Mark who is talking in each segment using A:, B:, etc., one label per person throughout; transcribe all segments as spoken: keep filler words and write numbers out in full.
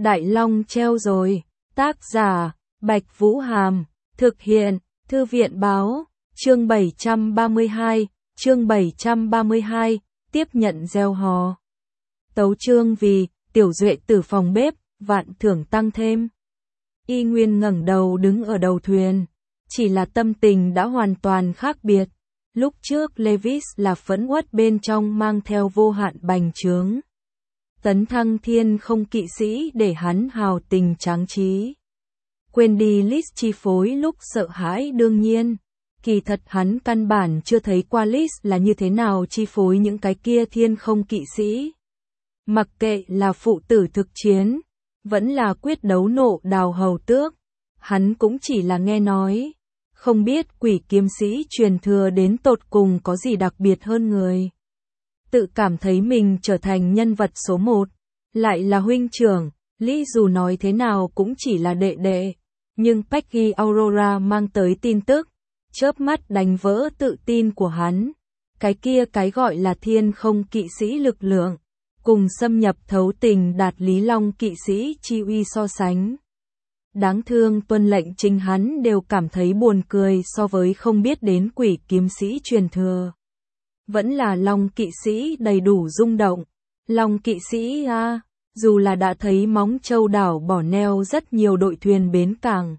A: Đại Long treo rồi. Tác giả, Bạch Vũ Hàm. Thực hiện, Thư viện Báo. Chương bảy trăm ba mươi hai. Chương bảy trăm ba mươi hai. Tiếp nhận gieo hò. Tấu chương vì, tiểu duệ tử phòng bếp, vạn thưởng tăng thêm. Y Nguyên ngẩng đầu đứng ở đầu thuyền. Chỉ là tâm tình đã hoàn toàn khác biệt. Lúc trước Levis là phẫn uất bên trong mang theo vô hạn bành trướng. Tấn Thăng Thiên không kỵ sĩ để hắn hào tình tráng trí. Quên đi Lis chi phối lúc sợ hãi đương nhiên. Kỳ thật hắn căn bản chưa thấy qua Lis là như thế nào chi phối những cái kia thiên không kỵ sĩ. Mặc kệ là phụ tử thực chiến, vẫn là quyết đấu nộ đào hầu tước. Hắn cũng chỉ là nghe nói. Không biết quỷ kiếm sĩ truyền thừa đến tột cùng có gì đặc biệt hơn người. Tự cảm thấy mình trở thành nhân vật số một. Lại là huynh trưởng, Lý dù nói thế nào cũng chỉ là đệ đệ. Nhưng Peggy Aurora mang tới tin tức. Chớp mắt đánh vỡ tự tin của hắn. Cái kia cái gọi là thiên không kỵ sĩ lực lượng. Cùng xâm nhập thấu tình đạt Lý Long kỵ sĩ chi uy so sánh. Đáng thương tuân lệnh chính hắn đều cảm thấy buồn cười so với không biết đến quỷ kiếm sĩ truyền thừa. Vẫn là Long kỵ sĩ đầy đủ rung động. Long kỵ sĩ a à, dù là đã thấy móng châu đảo bỏ neo rất nhiều đội thuyền bến cảng.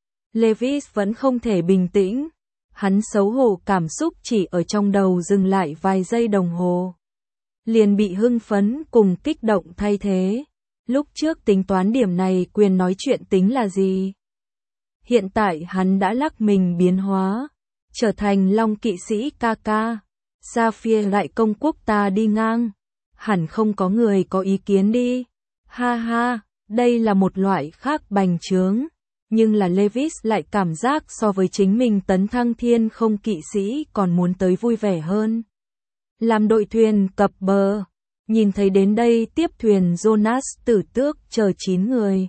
A: Levis vẫn không thể bình tĩnh. Hắn xấu hổ cảm xúc chỉ ở trong đầu dừng lại vài giây đồng hồ. Liền bị hưng phấn cùng kích động thay thế. Lúc trước tính toán điểm này quyền nói chuyện tính là gì? Hiện tại hắn đã lắc mình biến hóa. Trở thành Long kỵ sĩ ca ca. Sapphire lại công quốc ta đi ngang. Hẳn không có người có ý kiến đi. Ha ha, đây là một loại khác bành trướng. Nhưng là Levis lại cảm giác so với chính mình Tấn Thăng Thiên không kỵ sĩ còn muốn tới vui vẻ hơn. Làm đội thuyền cập bờ. Nhìn thấy đến đây tiếp thuyền Jonas Tử Tước chờ chín người.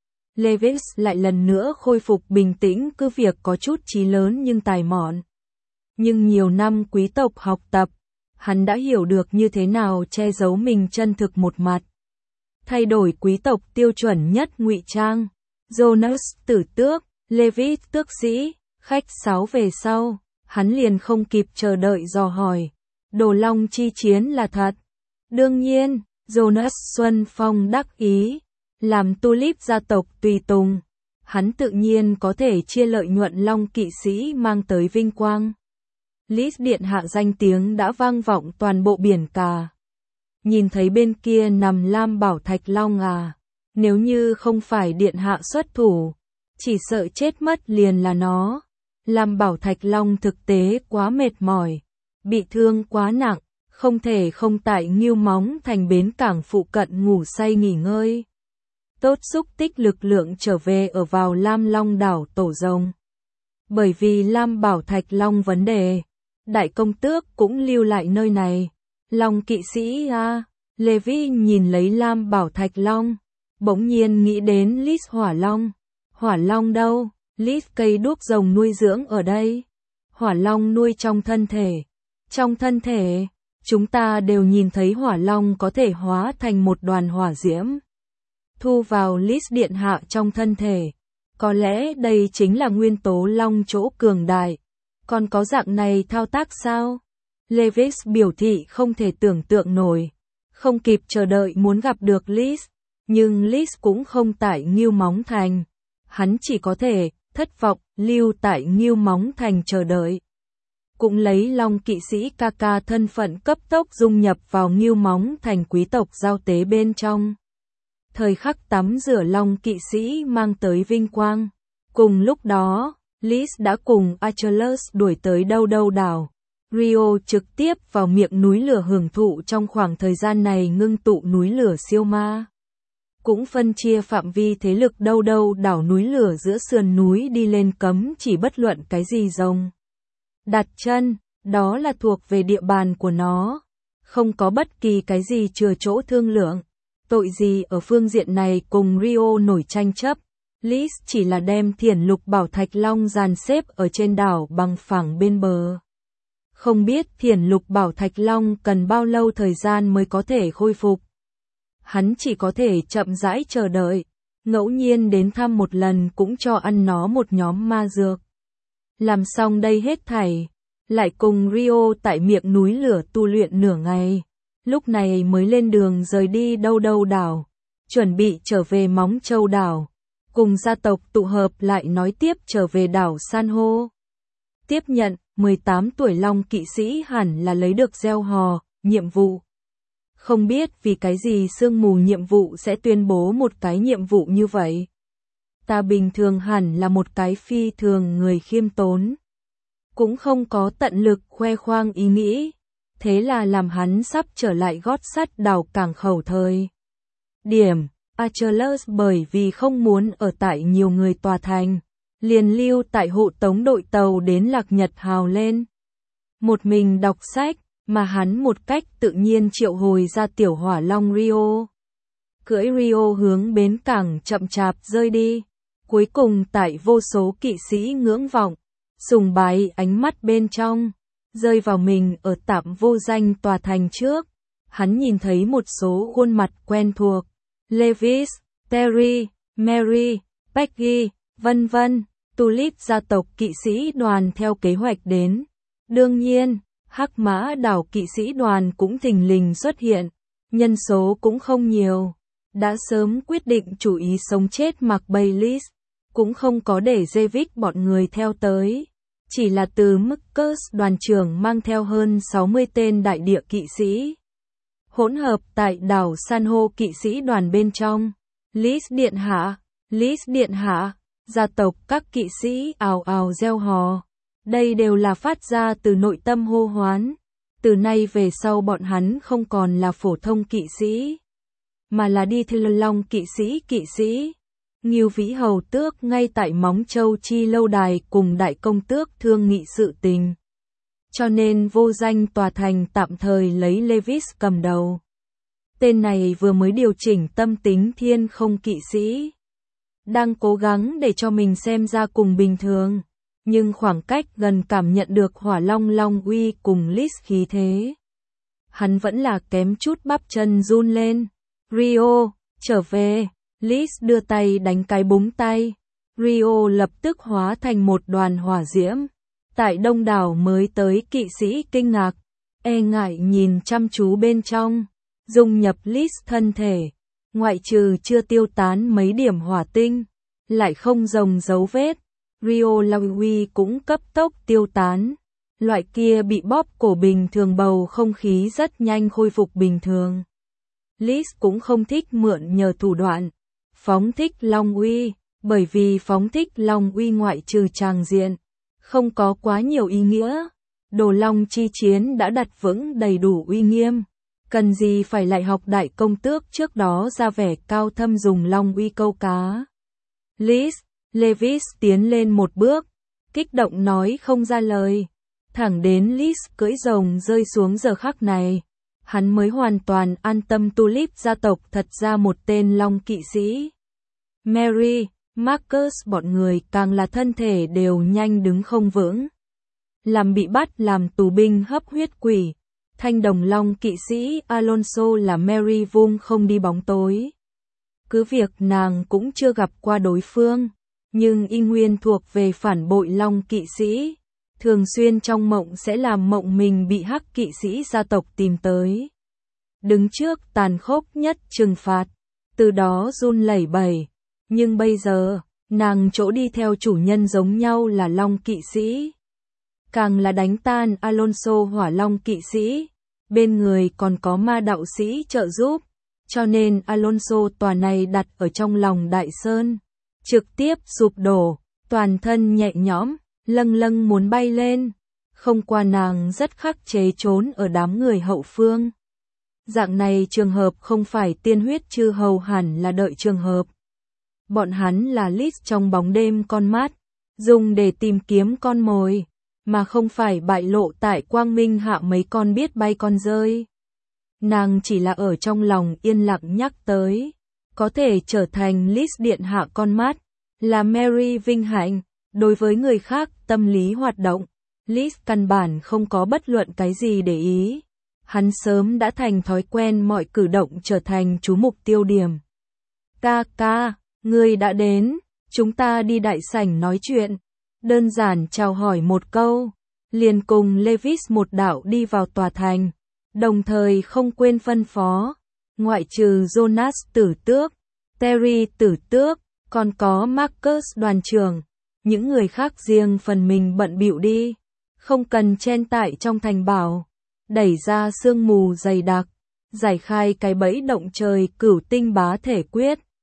A: Levis lại lần nữa khôi phục bình tĩnh cứ việc có chút trí lớn nhưng tài mọn. Nhưng nhiều năm quý tộc học tập, hắn đã hiểu được như thế nào che giấu mình chân thực một mặt. Thay đổi quý tộc tiêu chuẩn nhất ngụy trang. Jonas Tử Tước, Levis tước sĩ, khách sáo về sau, hắn liền không kịp chờ đợi dò hỏi. Đồ Long chi chiến là thật. Đương nhiên, Jonas Xuân Phong đắc ý, làm Tulip gia tộc tùy tùng, hắn tự nhiên có thể chia lợi nhuận Long kỵ sĩ mang tới vinh quang. Lis điện hạ danh tiếng đã vang vọng toàn bộ biển cả. Nhìn thấy bên kia nằm Lam Bảo Thạch Long à, nếu như không phải điện hạ xuất thủ, chỉ sợ chết mất liền là nó. Lam Bảo Thạch Long thực tế quá mệt mỏi, bị thương quá nặng. Không thể không tại Ngưu Móng thành bến cảng phụ cận ngủ say nghỉ ngơi. Tốt xúc tích lực lượng trở về ở vào Lam Long đảo Tổ Rồng. Bởi vì Lam Bảo Thạch Long vấn đề, đại công tước cũng lưu lại nơi này. Long kỵ sĩ a à, Levi nhìn lấy Lam Bảo Thạch Long, bỗng nhiên nghĩ đến Lis Hỏa Long. Hỏa Long đâu? Lis cây đuốc rồng nuôi dưỡng ở đây. Hỏa Long nuôi trong thân thể. Trong thân thể. Chúng ta đều nhìn thấy hỏa long có thể hóa thành một đoàn hỏa diễm. Thu vào Lis điện hạ trong thân thể. Có lẽ đây chính là nguyên tố long chỗ cường đại. Còn có dạng này thao tác sao? Levis biểu thị không thể tưởng tượng nổi. Không kịp chờ đợi muốn gặp được Lis. Nhưng Lis cũng không tại Ngưu Móng Thành. Hắn chỉ có thể thất vọng lưu tại Ngưu Móng Thành chờ đợi. Cũng lấy Long kỵ sĩ ca ca thân phận cấp tốc dung nhập vào Ngưu Móng thành quý tộc giao tế bên trong. Thời khắc tắm rửa Long kỵ sĩ mang tới vinh quang. Cùng lúc đó, Lis đã cùng Achilles đuổi tới đâu đâu đảo. Rio trực tiếp vào miệng núi lửa hưởng thụ trong khoảng thời gian này ngưng tụ núi lửa siêu ma. Cũng phân chia phạm vi thế lực đâu đâu đảo núi lửa giữa sườn núi đi lên cấm chỉ bất luận cái gì rồng đặt chân, đó là thuộc về địa bàn của nó. Không có bất kỳ cái gì chừa chỗ thương lượng. Tội gì ở phương diện này cùng Rio nổi tranh chấp. Lis chỉ là đem Thiển Lục Bảo Thạch Long dàn xếp ở trên đảo bằng phẳng bên bờ. Không biết Thiển Lục Bảo Thạch Long cần bao lâu thời gian mới có thể khôi phục. hắn chỉ có thể chậm rãi chờ đợi, ngẫu nhiên đến thăm một lần cũng cho ăn nó một nhóm ma dược. Làm xong đây hết thảy, lại cùng Rio tại miệng núi lửa tu luyện nửa ngày, lúc này mới lên đường rời đi đâu đâu đảo, chuẩn bị trở về Móng Châu đảo, cùng gia tộc tụ hợp lại nói tiếp trở về đảo San hô. Tiếp nhận, mười tám tuổi Long kỵ sĩ hẳn là lấy được gieo hò, nhiệm vụ. Không biết vì cái gì sương mù nhiệm vụ sẽ tuyên bố một cái nhiệm vụ như vậy. Ta bình thường hẳn là một cái phi thường người khiêm tốn. Cũng không có tận lực khoe khoang ý nghĩ. Thế là làm hắn sắp trở lại gót sắt đảo cảng khẩu thời. Điểm, Achilles bởi vì không muốn ở tại nhiều người tòa thành, liền lưu tại hộ tống đội tàu đến Lạc Nhật Hào lên. Một mình đọc sách, mà hắn một cách tự nhiên triệu hồi ra tiểu hỏa long Rio. Cưỡi Rio hướng bến cảng chậm chạp rơi đi. Cuối cùng tại vô số kỵ sĩ ngưỡng vọng, sùng bái ánh mắt bên trong, rơi vào mình ở tạm vô danh tòa thành trước. Hắn nhìn thấy một số khuôn mặt quen thuộc. Lewis, Terry, Mary, Peggy, vân vân, Tulip gia tộc kỵ sĩ đoàn theo kế hoạch đến. Đương nhiên, Hắc Mã đảo kỵ sĩ đoàn cũng thình lình xuất hiện, nhân số cũng không nhiều. Đã sớm quyết định chủ ý sống chết mặc Baylis, cũng không có để David bọn người theo tới. Chỉ là từ Marcus đoàn trưởng mang theo hơn sáu mươi tên đại địa kỵ sĩ. Hỗn hợp tại đảo San hô kỵ sĩ đoàn bên trong. Lis điện hạ, Lis điện hạ, gia tộc các kỵ sĩ ào ào reo hò. Đây đều là phát ra từ nội tâm hô hoán. Từ nay về sau bọn hắn không còn là phổ thông kỵ sĩ, mà là đi theo Long kỵ sĩ kỵ sĩ. Ngưu Vĩ Hầu Tước ngay tại Móng Châu Chi lâu đài cùng đại công tước thương nghị sự tình. Cho nên vô danh tòa thành tạm thời lấy Lewis cầm đầu. Tên này vừa mới điều chỉnh tâm tính thiên không kỵ sĩ. Đang cố gắng để cho mình xem ra cùng bình thường. Nhưng khoảng cách gần cảm nhận được hỏa long long uy cùng Lis khí thế. Hắn vẫn là kém chút bắp chân run lên. Rio, trở về. Lis đưa tay đánh cái búng tay. Rio lập tức hóa thành một đoàn hỏa diễm. Tại đông đảo mới tới kỵ sĩ kinh ngạc, e ngại nhìn chăm chú bên trong, dung nhập Lis thân thể, ngoại trừ chưa tiêu tán mấy điểm hỏa tinh, lại không rồng dấu vết. Rio Lawi cũng cấp tốc tiêu tán. Loại kia bị bóp cổ bình thường bầu không khí rất nhanh khôi phục bình thường. Lis cũng không thích mượn nhờ thủ đoạn phóng thích long uy, bởi vì phóng thích long uy ngoại trừ tràng diện, không có quá nhiều ý nghĩa. Đồ long chi chiến đã đặt vững đầy đủ uy nghiêm, cần gì phải lại học đại công tước trước đó ra vẻ cao thâm dùng long uy câu cá. Lis, Lewis tiến lên một bước, kích động nói không ra lời. Thẳng đến Lis cưỡi rồng rơi xuống giờ khắc này, hắn mới hoàn toàn an tâm. Tulip gia tộc thật ra một tên long kỵ sĩ. Mary, Marcus bọn người càng là thân thể đều nhanh đứng không vững. Làm bị bắt làm tù binh hấp huyết quỷ. Thanh đồng long kỵ sĩ Alonso là Mary vung không đi bóng tối. Cứ việc nàng cũng chưa gặp qua đối phương, nhưng y nguyên thuộc về phản bội long kỵ sĩ. Thường xuyên trong mộng sẽ làm mộng mình bị hắc kỵ sĩ gia tộc tìm tới. Đứng trước tàn khốc nhất trừng phạt, từ đó run lẩy bẩy. Nhưng bây giờ, nàng chỗ đi theo chủ nhân giống nhau là long kỵ sĩ. Càng là đánh tan Alonso hỏa long kỵ sĩ, bên người còn có ma đạo sĩ trợ giúp. Cho nên Alonso tòa này đặt ở trong lòng đại sơn, trực tiếp sụp đổ, toàn thân nhẹ nhõm, lâng lâng muốn bay lên. Không qua nàng rất khắc chế trốn ở đám người hậu phương. Dạng này trường hợp không phải tiên huyết chư hầu hẳn là đợi trường hợp. Bọn hắn là Lis trong bóng đêm con mắt, dùng để tìm kiếm con mồi, mà không phải bại lộ tại quang minh hạ mấy con biết bay con rơi. Nàng chỉ là ở trong lòng yên lặng nhắc tới, có thể trở thành Lis điện hạ con mắt, là Mary vinh hạnh. Đối với người khác tâm lý hoạt động, Lis căn bản không có bất luận cái gì để ý. hắn sớm đã thành thói quen mọi cử động trở thành chú mục tiêu điểm. Ca ca, ngươi đã đến, chúng ta đi đại sảnh nói chuyện. Đơn giản chào hỏi một câu, liền cùng Levis một đạo đi vào tòa thành, đồng thời không quên phân phó, ngoại trừ Jonas tử tước, Terry tử tước, còn có Marcus đoàn trưởng, những người khác riêng phần mình bận bịu đi, không cần chen tại trong thành bảo, đẩy ra sương mù dày đặc, giải khai cái bẫy động trời cửu tinh bá thể quyết,